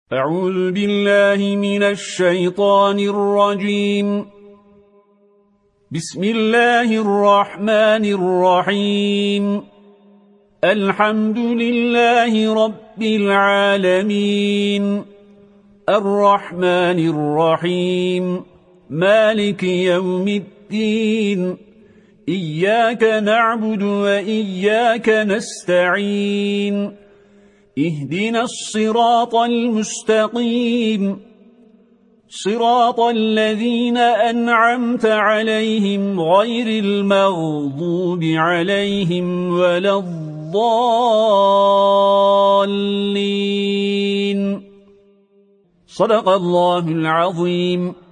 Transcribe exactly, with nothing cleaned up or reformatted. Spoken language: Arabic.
أعوذ بالله من الشيطان الرجيم. بسم الله الرحمن الرحيم. الحمد لله رب العالمين، الرحمن الرحيم، مالك يوم الدين، إياك نعبد وإياك نستعين، اهدنا الصراط المستقيم، صراط الذين أنعمت عليهم غير المغضوب عليهم ولا الضالين. صدق الله العظيم.